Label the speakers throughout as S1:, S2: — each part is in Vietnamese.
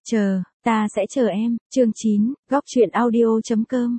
S1: Ta sẽ chờ em. Chương 9, góc truyện audio.com.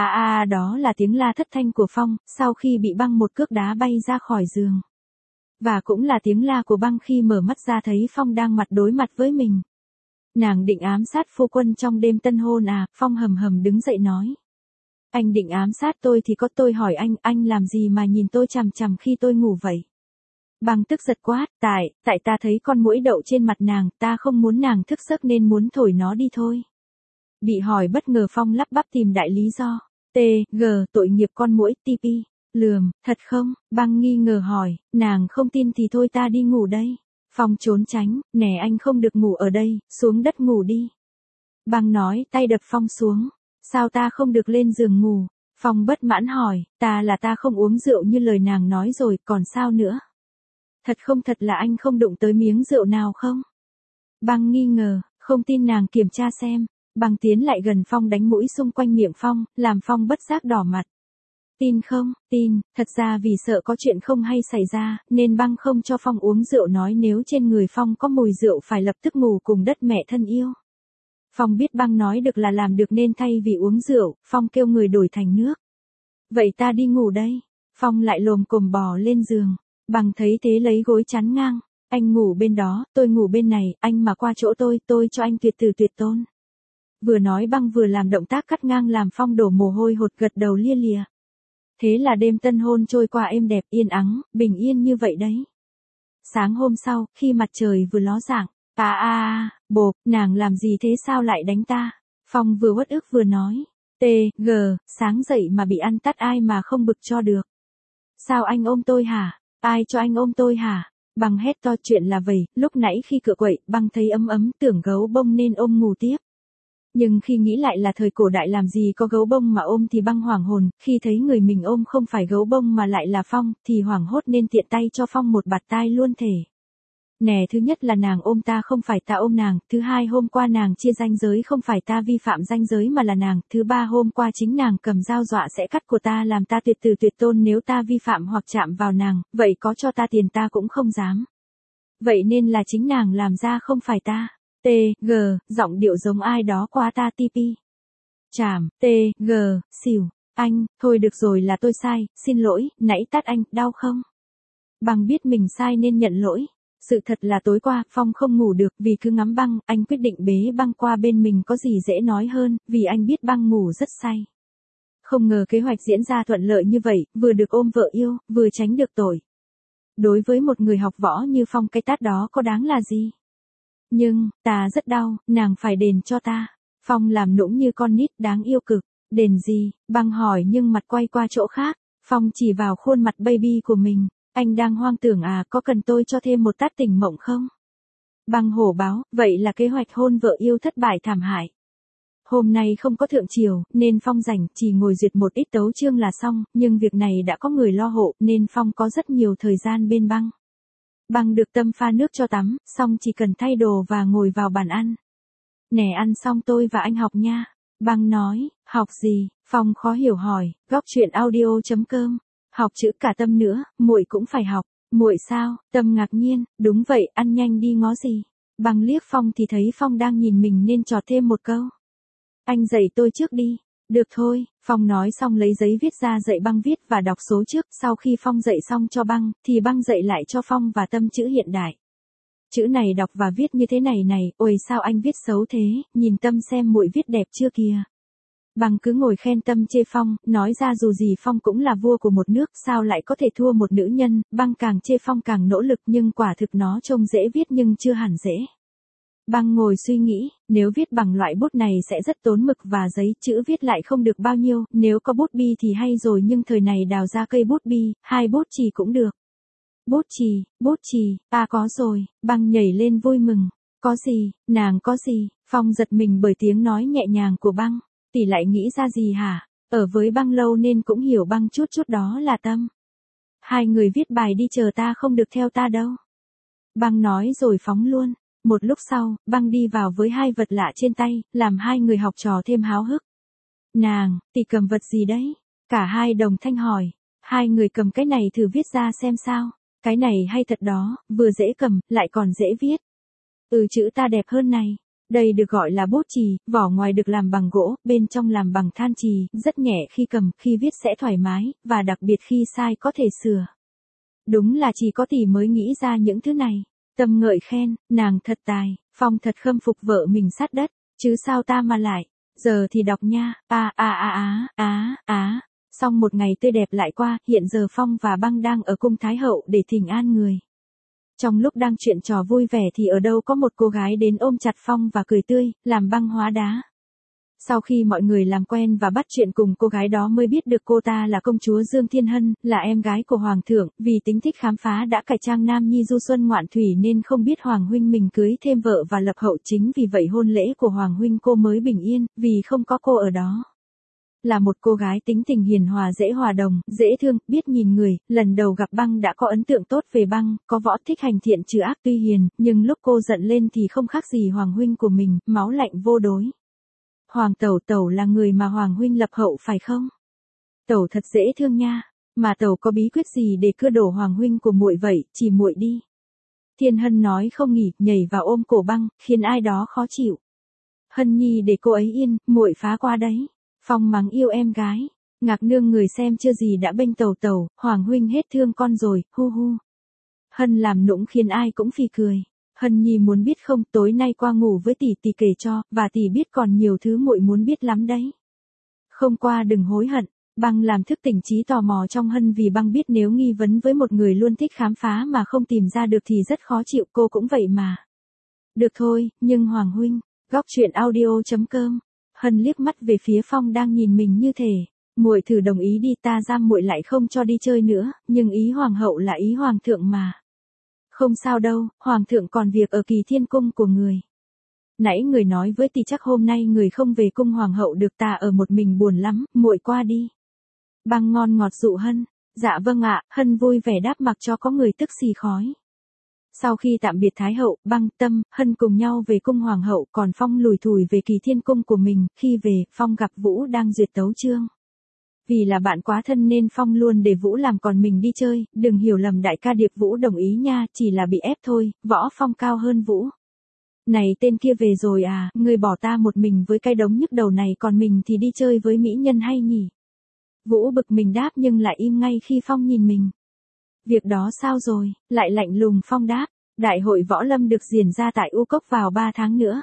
S1: Đó là tiếng la thất thanh của Phong, sau khi bị Băng một cước đá bay ra khỏi giường. Và cũng là tiếng la của Băng khi mở mắt ra thấy Phong đang mặt đối mặt với mình. Nàng định ám sát phu quân trong đêm tân hôn à? Phong hầm hầm đứng dậy nói. Anh định ám sát tôi thì có, tôi hỏi anh làm gì mà nhìn tôi chằm chằm khi tôi ngủ vậy? Băng tức giật quát, tại ta thấy con muỗi đậu trên mặt nàng, ta không muốn nàng thức giấc nên muốn thổi nó đi thôi. Bị hỏi bất ngờ Phong lắp bắp tìm đại lý do. Tội nghiệp con muỗi, TP. Lườm, thật không? Băng nghi ngờ hỏi, nàng không tin thì thôi ta đi ngủ đây. Phong trốn tránh, nè anh không được ngủ ở đây, xuống đất ngủ đi. Băng nói, tay đập Phong xuống. Sao ta không được lên giường ngủ? Phong bất mãn hỏi, ta không uống rượu như lời nàng nói rồi, còn sao nữa? Thật là anh không đụng tới miếng rượu nào không? Băng nghi ngờ, không tin nàng kiểm tra xem. Băng tiến lại gần Phong đánh mũi xung quanh miệng Phong, làm Phong bất giác đỏ mặt. Tin không? Tin, thật ra vì sợ có chuyện không hay xảy ra, nên Băng không cho Phong uống rượu, nói nếu trên người Phong có mùi rượu phải lập tức ngủ cùng đất mẹ thân yêu. Phong biết Băng nói được là làm được nên thay vì uống rượu, Phong kêu người đổi thành nước. Vậy ta đi ngủ đây. Phong lại lồm cồm bò lên giường. Băng thấy thế lấy gối chắn ngang. Anh ngủ bên đó, tôi ngủ bên này, anh mà qua chỗ tôi cho anh tuyệt tử tuyệt tôn. Vừa nói Băng vừa làm động tác cắt ngang làm Phong đổ mồ hôi hột, gật đầu lia lịa. Thế là đêm tân hôn trôi qua êm đẹp, yên ắng, bình yên như vậy đấy. Sáng hôm sau, khi mặt trời vừa ló dạng, bộp, nàng làm gì thế, sao lại đánh ta? Phong vừa uất ức vừa nói. Sáng dậy mà bị ăn tát, ai mà không bực cho được. Sao anh ôm tôi hả? Ai cho anh ôm tôi hả? Băng hét to. Chuyện là vậy, lúc nãy khi cựa quậy, Băng thấy ấm tưởng gấu bông nên ôm ngủ tiếp. Nhưng khi nghĩ lại là thời cổ đại làm gì có gấu bông mà ôm thì Băng hoảng hồn, khi thấy người mình ôm không phải gấu bông mà lại là Phong, thì hoảng hốt nên tiện tay cho Phong một bạt tai luôn thể. Nè, thứ nhất là nàng ôm ta không phải ta ôm nàng, thứ hai hôm qua nàng chia ranh giới không phải ta vi phạm ranh giới mà là nàng, thứ ba hôm qua chính nàng cầm dao dọa sẽ cắt của ta làm ta tuyệt tử tuyệt tôn nếu ta vi phạm hoặc chạm vào nàng, vậy có cho ta tiền ta cũng không dám. Vậy nên là chính nàng làm ra không phải ta. Giọng điệu giống ai đó qua ta TP. Chảm, xỉu, anh, thôi được rồi là tôi sai, xin lỗi, nãy tát anh, đau không? Băng biết mình sai nên nhận lỗi. Sự thật là tối qua, Phong không ngủ được vì cứ ngắm Băng, anh quyết định bế Băng qua bên mình có gì dễ nói hơn, vì anh biết Băng ngủ rất say. Không ngờ kế hoạch diễn ra thuận lợi như vậy, vừa được ôm vợ yêu, vừa tránh được tội. Đối với một người học võ như Phong cái tát đó có đáng là gì? Nhưng, ta rất đau, nàng phải đền cho ta. Phong làm nũng như con nít đáng yêu cực. Đền gì? Băng hỏi nhưng mặt quay qua chỗ khác. Phong chỉ vào khuôn mặt baby của mình. Anh đang hoang tưởng à, có cần tôi cho thêm một tát tỉnh mộng không? Băng hổ báo, vậy là kế hoạch hôn vợ yêu thất bại thảm hại. Hôm nay không có thượng triều, nên Phong rảnh, chỉ ngồi duyệt một ít tấu chương là xong, nhưng việc này đã có người lo hộ, nên Phong có rất nhiều thời gian bên Băng. Băng được Tâm pha nước cho tắm, xong chỉ cần thay đồ và ngồi vào bàn ăn. Nè ăn xong tôi và anh học nha. Băng nói, học gì? Phong khó hiểu hỏi, góc truyện audio.com. Học chữ cả Tâm nữa, muội cũng phải học. Muội sao? Tâm ngạc nhiên, đúng vậy, ăn nhanh đi ngó gì? Băng liếc Phong thì thấy Phong đang nhìn mình nên chọt thêm một câu. Anh dạy tôi trước đi. Được thôi, Phong nói xong lấy giấy viết ra dạy Băng viết và đọc số trước, sau khi Phong dạy xong cho Băng, thì Băng dạy lại cho Phong và Tâm chữ hiện đại. Chữ này đọc và viết như thế này, ôi sao anh viết xấu thế, nhìn Tâm xem muội viết đẹp chưa kìa. Băng cứ ngồi khen Tâm chê Phong, nói ra dù gì Phong cũng là vua của một nước, sao lại có thể thua một nữ nhân, Băng càng chê Phong càng nỗ lực nhưng quả thực nó trông dễ viết nhưng chưa hẳn dễ. Băng ngồi suy nghĩ, nếu viết bằng loại bút này sẽ rất tốn mực và giấy, chữ viết lại không được bao nhiêu, nếu có bút bi thì hay rồi nhưng thời này đào ra cây bút bi, 2 bút chì cũng được. Bút chì, có rồi, Băng nhảy lên vui mừng. Có gì, nàng có gì? Phong giật mình bởi tiếng nói nhẹ nhàng của Băng. Tỷ lại nghĩ ra gì hả? Ở với Băng lâu nên cũng hiểu Băng chút đó là Tâm. Hai người viết bài đi, chờ ta không được theo ta đâu. Băng nói rồi phóng luôn. Một lúc sau, Băng đi vào với 2 vật lạ trên tay, làm 2 người học trò thêm háo hức. Nàng, tỷ cầm vật gì đấy? Cả hai đồng thanh hỏi. 2 người cầm cái này thử viết ra xem sao. Cái này hay thật đó, vừa dễ cầm, lại còn dễ viết. Chữ ta đẹp hơn này. Đây được gọi là bút chì, vỏ ngoài được làm bằng gỗ, bên trong làm bằng than chì, rất nhẹ khi cầm, khi viết sẽ thoải mái, và đặc biệt khi sai có thể sửa. Đúng là chỉ có tỷ mới nghĩ ra những thứ này. Tâm ngợi khen, nàng thật tài, Phong thật khâm phục vợ mình sát đất, chứ sao ta mà lại. Giờ thì đọc nha, Xong một ngày tươi đẹp lại qua, hiện giờ Phong và Băng đang ở cung Thái Hậu để thỉnh an người. Trong lúc đang chuyện trò vui vẻ thì ở đâu có một cô gái đến ôm chặt Phong và cười tươi, làm Băng hóa đá. Sau khi mọi người làm quen và bắt chuyện cùng cô gái đó mới biết được cô ta là công chúa Dương Thiên Hân, là em gái của Hoàng thượng, vì tính thích khám phá đã cải trang nam nhi du xuân ngoạn thủy nên không biết Hoàng huynh mình cưới thêm vợ và lập hậu, chính vì vậy hôn lễ của Hoàng huynh cô mới bình yên, vì không có cô ở đó. Là một cô gái tính tình hiền hòa dễ hòa đồng, dễ thương, biết nhìn người, lần đầu gặp Băng đã có ấn tượng tốt về Băng, có võ thích hành thiện trừ ác tuy hiền, nhưng lúc cô giận lên thì không khác gì Hoàng huynh của mình, máu lạnh vô đối. Hoàng tẩu là người mà Hoàng huynh lập hậu phải không? Tẩu thật dễ thương nha, mà tẩu có bí quyết gì để cưa đổ Hoàng huynh của muội vậy, chỉ muội đi. Thiên Hân nói không nghỉ, nhảy vào ôm cổ Băng, khiến ai đó khó chịu. Hân nhi để cô ấy yên, muội phá qua đấy. Phong mắng yêu em gái. Ngạc nương người xem chưa gì đã bênh tẩu, Hoàng huynh hết thương con rồi, hu hu. Hân làm nũng khiến ai cũng phì cười. Hân nhi muốn biết không, tối nay qua ngủ với tỷ kể cho, và tỷ biết còn nhiều thứ muội muốn biết lắm đấy. Không qua đừng hối hận. Băng làm thức tỉnh trí tò mò trong Hân vì Băng biết nếu nghi vấn với một người luôn thích khám phá mà không tìm ra được thì rất khó chịu, cô cũng vậy mà. Được thôi, nhưng Hoàng huynh, góc truyện audio.com. Hân liếc mắt về phía Phong đang nhìn mình như thể, muội thử đồng ý đi, ta giam muội lại không cho đi chơi nữa, nhưng ý hoàng hậu là ý hoàng thượng mà. Không sao đâu, hoàng thượng còn việc ở Kỳ Thiên cung của người. Nãy người nói với tỷ chắc hôm nay người không về cung hoàng hậu được, ta ở một mình buồn lắm, muội qua đi. Băng ngon ngọt dụ Hân, dạ vâng ạ, Hân vui vẻ đáp mặc cho có người tức xì khói. Sau khi tạm biệt Thái hậu, Băng, Tâm, Hân cùng nhau về cung hoàng hậu, còn Phong lủi thủi về Kỳ Thiên cung của mình. Khi về, Phong gặp Vũ đang duyệt tấu chương. Vì là bạn quá thân nên Phong luôn để Vũ làm còn mình đi chơi, đừng hiểu lầm đại ca Điệp, Vũ đồng ý nha, chỉ là bị ép thôi, võ Phong cao hơn Vũ. Này tên kia về rồi à, ngươi bỏ ta một mình với cái đống nhức đầu này, còn mình thì đi chơi với mỹ nhân hay nhỉ? Vũ bực mình đáp nhưng lại im ngay khi Phong nhìn mình. Việc đó sao rồi, lại lạnh lùng. Phong đáp, đại hội võ lâm được diễn ra tại U Cốc vào 3 tháng nữa.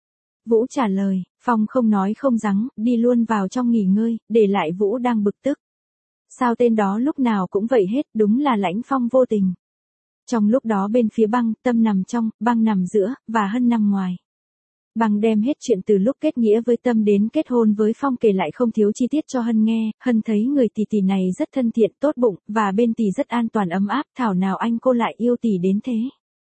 S1: Vũ trả lời, Phong không nói không rằng, đi luôn vào trong nghỉ ngơi, để lại Vũ đang bực tức. Sao tên đó lúc nào cũng vậy hết, đúng là Lãnh Phong vô tình. Trong lúc đó bên phía Băng, Tâm nằm trong, Băng nằm giữa, và Hân nằm ngoài. Băng đem hết chuyện từ lúc kết nghĩa với Tâm đến kết hôn với Phong kể lại không thiếu chi tiết cho Hân nghe. Hân thấy người tỷ này rất thân thiện, tốt bụng, và bên tỷ rất an toàn ấm áp, thảo nào anh cô lại yêu tỷ đến thế.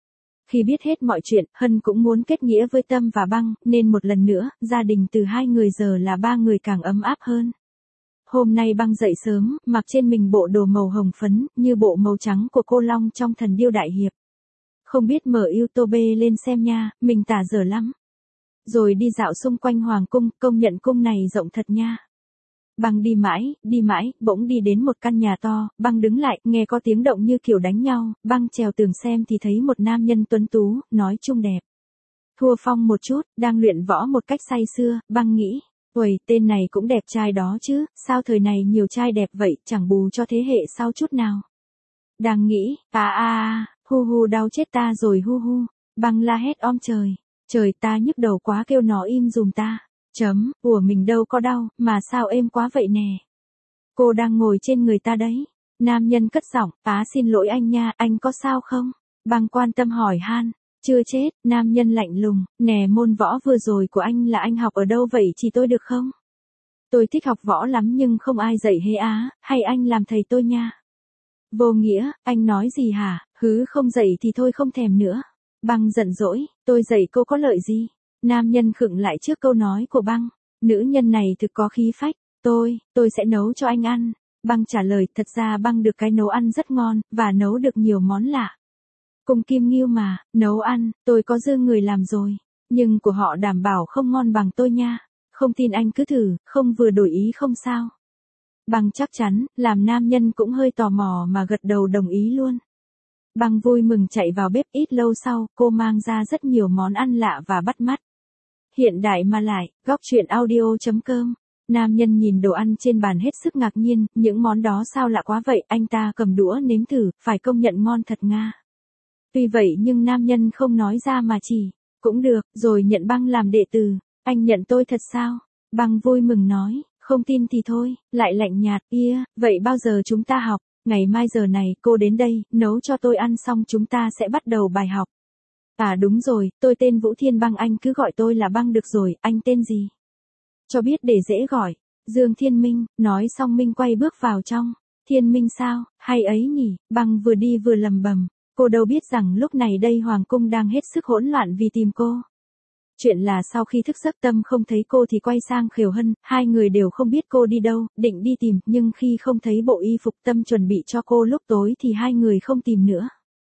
S1: Khi biết hết mọi chuyện, Hân cũng muốn kết nghĩa với Tâm và Băng, nên một lần nữa, gia đình từ 2 người giờ là 3 người càng ấm áp hơn. Hôm nay Băng dậy sớm, mặc trên mình bộ đồ màu hồng phấn, như bộ màu trắng của cô Long trong Thần Điêu Đại Hiệp. Không biết mở YouTube lên xem nha, mình tả dở lắm. Rồi đi dạo xung quanh hoàng cung, công nhận cung này rộng thật nha. Băng đi mãi, bỗng đi đến một căn nhà to, Băng đứng lại, nghe có tiếng động như kiểu đánh nhau, Băng trèo tường xem thì thấy một nam nhân tuấn tú, nói chung đẹp. Thua Phong một chút, đang luyện võ một cách say sưa, Băng nghĩ, uầy, tên này cũng đẹp trai đó chứ, sao thời này nhiều trai đẹp vậy, chẳng bù cho thế hệ sau chút nào. Đang nghĩ, hu hu đau chết ta rồi hu hu, Băng la hét trời. Trời ta nhức đầu quá, kêu nó im dùm ta. Ủa mình đâu có đau, mà sao êm quá vậy nè. Cô đang ngồi trên người ta đấy. Nam nhân cất giọng, xin lỗi anh nha, anh có sao không? Băng quan tâm hỏi han. Chưa chết, nam nhân lạnh lùng, nè môn võ vừa rồi của anh là anh học ở đâu vậy, chỉ tôi được không? Tôi thích học võ lắm nhưng không ai dạy hê hay anh làm thầy tôi nha. Vô nghĩa, anh nói gì hả, không dạy thì thôi không thèm nữa. Băng giận dỗi, tôi dạy cô có lợi gì? Nam nhân khựng lại trước câu nói của Băng. Nữ nhân này thực có khí phách. Tôi sẽ nấu cho anh ăn. Băng trả lời, thật ra Băng được cái nấu ăn rất ngon, và nấu được nhiều món lạ. Cung Kim Ngưu mà, nấu ăn, tôi có dư người làm rồi. Nhưng của họ đảm bảo không ngon bằng tôi nha. Không tin anh cứ thử, không vừa đổi ý không sao. Băng chắc chắn, làm nam nhân cũng hơi tò mò mà gật đầu đồng ý luôn. Băng vui mừng chạy vào bếp, ít lâu sau, cô mang ra rất nhiều món ăn lạ và bắt mắt. hiện đại mà lại, góc truyện audio.com. Nam nhân nhìn đồ ăn trên bàn hết sức ngạc nhiên, những món đó sao lạ quá vậy, anh ta cầm đũa nếm thử, phải công nhận ngon thật nga. Tuy vậy nhưng nam nhân không nói ra mà chỉ, cũng được, rồi nhận Băng làm đệ tử, anh nhận tôi thật sao? Băng vui mừng nói, không tin thì thôi, lại lạnh nhạt, vậy bao giờ chúng ta học? Ngày mai giờ này cô đến đây, nấu cho tôi ăn xong chúng ta sẽ bắt đầu bài học. À đúng rồi, tôi tên Vũ Thiên Băng, anh cứ gọi tôi là Băng được rồi, anh tên gì? Cho biết để dễ gọi. Dương Thiên Minh, nói xong Minh quay bước vào trong. Thiên Minh sao, hay ấy nhỉ, Băng vừa đi vừa lầm bầm. Cô đâu biết rằng lúc này đây Hoàng Cung đang hết sức hỗn loạn vì tìm cô. Chuyện là sau khi thức giấc Tâm không thấy cô thì quay sang Khều Hân, hai người đều không biết cô đi đâu, định đi tìm, nhưng khi không thấy bộ y phục Tâm chuẩn bị cho cô lúc tối thì hai người không tìm nữa.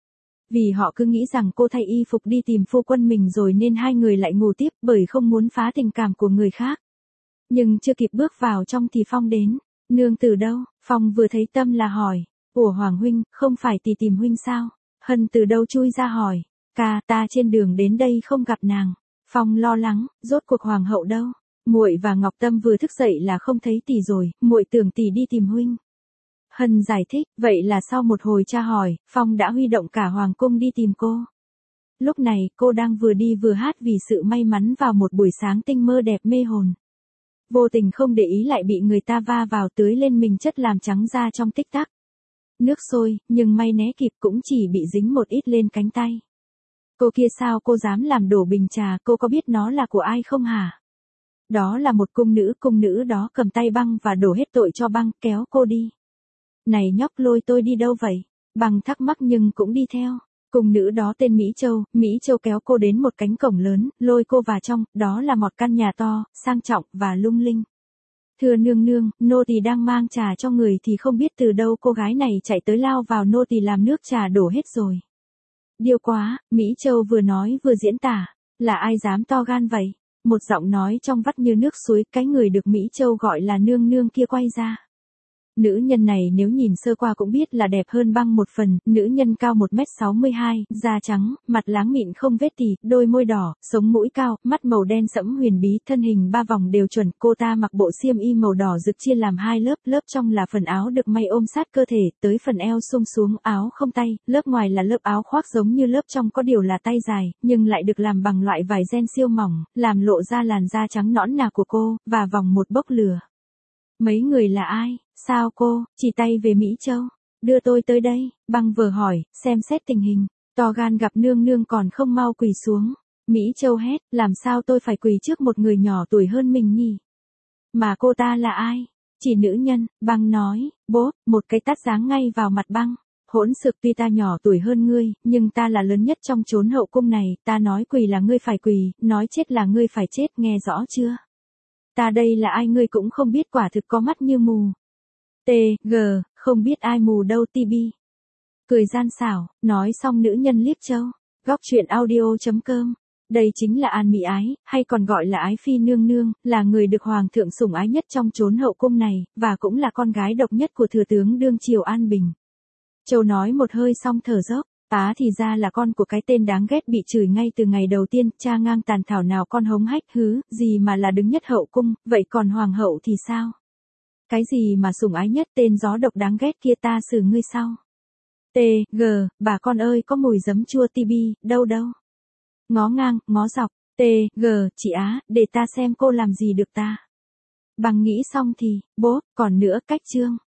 S1: Vì họ cứ nghĩ rằng cô thay y phục đi tìm phu quân mình rồi nên hai người lại ngủ tiếp bởi không muốn phá tình cảm của người khác. Nhưng chưa kịp bước vào trong thì Phong đến. Nương từ đâu? Phong vừa thấy Tâm là hỏi. Ủa Hoàng huynh, không phải tỷ tìm huynh sao? Hân từ đâu chui ra hỏi. Ca, ta trên đường đến đây không gặp nàng. Phong lo lắng, rốt cuộc hoàng hậu đâu? Muội và Ngọc Tâm vừa thức dậy là không thấy tỷ rồi, muội tưởng tỷ đi tìm huynh. Hân giải thích, vậy là sau một hồi tra hỏi, Phong đã huy động cả hoàng cung đi tìm cô. Lúc này, cô đang vừa đi vừa hát vì sự may mắn vào một buổi sáng tinh mơ đẹp mê hồn. Vô tình không để ý lại bị người ta va vào tưới lên mình chất làm trắng da trong tích tắc. Nước sôi, nhưng may né kịp cũng chỉ bị dính một ít lên cánh tay. Cô kia sao cô dám làm đổ bình trà, cô có biết nó là của ai không hả? Đó là một cung nữ đó cầm tay Băng và đổ hết tội cho Băng, kéo cô đi. Này nhóc, lôi tôi đi đâu vậy? Băng thắc mắc nhưng cũng đi theo. Cung nữ đó tên Mỹ Châu kéo cô đến một cánh cổng lớn, lôi cô vào trong, đó là một căn nhà to, sang trọng và lung linh. Thưa nương nương, nô tỳ đang mang trà cho người thì không biết từ đâu cô gái này chạy tới lao vào nô tỳ làm nước trà đổ hết rồi. Điêu quá, Mỹ Châu vừa nói vừa diễn tả, là ai dám to gan vậy? Một giọng nói trong vắt như nước suối, cái người được Mỹ Châu gọi là nương nương kia quay ra. Nữ nhân này nếu nhìn sơ qua cũng biết là đẹp hơn Băng một phần, nữ nhân cao 1m62, da trắng, mặt láng mịn không vết tì, đôi môi đỏ, sống mũi cao, mắt màu đen sẫm huyền bí, thân hình ba vòng đều chuẩn, cô ta mặc bộ xiêm y màu đỏ rực chia làm hai lớp, lớp trong là phần áo được may ôm sát cơ thể, tới phần eo sum xuống, áo không tay, lớp ngoài là lớp áo khoác giống như lớp trong có điều là tay dài, nhưng lại được làm bằng loại vải ren siêu mỏng, làm lộ ra làn da trắng nõn nà của cô, và vòng một bốc lửa. Mấy người là ai? Sao cô, chỉ tay về Mỹ Châu, đưa tôi tới đây, Băng vừa hỏi, xem xét tình hình, to gan gặp nương nương còn không mau quỳ xuống. Mỹ Châu hét, làm sao tôi phải quỳ trước một người nhỏ tuổi hơn mình nhỉ? Mà cô ta là ai? Chỉ nữ nhân, Băng nói, bố, một cái tát giáng ngay vào mặt Băng. Hỗn xược, tuy ta nhỏ tuổi hơn ngươi, nhưng ta là lớn nhất trong chốn hậu cung này, ta nói quỳ là ngươi phải quỳ, nói chết là ngươi phải chết, nghe rõ chưa? Ta đây là ai ngươi cũng không biết, quả thực có mắt như mù. T.G. Không biết ai mù đâu TB. Cười gian xảo, nói xong nữ nhân liếc Châu. Góc truyện audio.com. Đây chính là An Mỹ Ái, hay còn gọi là Ái Phi nương nương, là người được hoàng thượng sủng ái nhất trong chốn hậu cung này, và cũng là con gái độc nhất của thừa tướng đương triều An Bình. Châu nói một hơi xong thở dốc. Thì ra là con của cái tên đáng ghét bị chửi ngay từ ngày đầu tiên, cha ngang tàn thảo nào con hống hách hứ, gì mà là đứng nhất hậu cung, vậy còn hoàng hậu thì sao? Cái gì mà sủng ái nhất, tên gió độc đáng ghét kia ta xử ngươi sau. T.G. Bà con ơi, có mùi giấm chua TB, đâu đâu. Ngó ngang, ngó dọc, T.G. Chị Á, để ta xem cô làm gì được ta. Băng nghĩ xong thì, bố, còn nữa cách chương.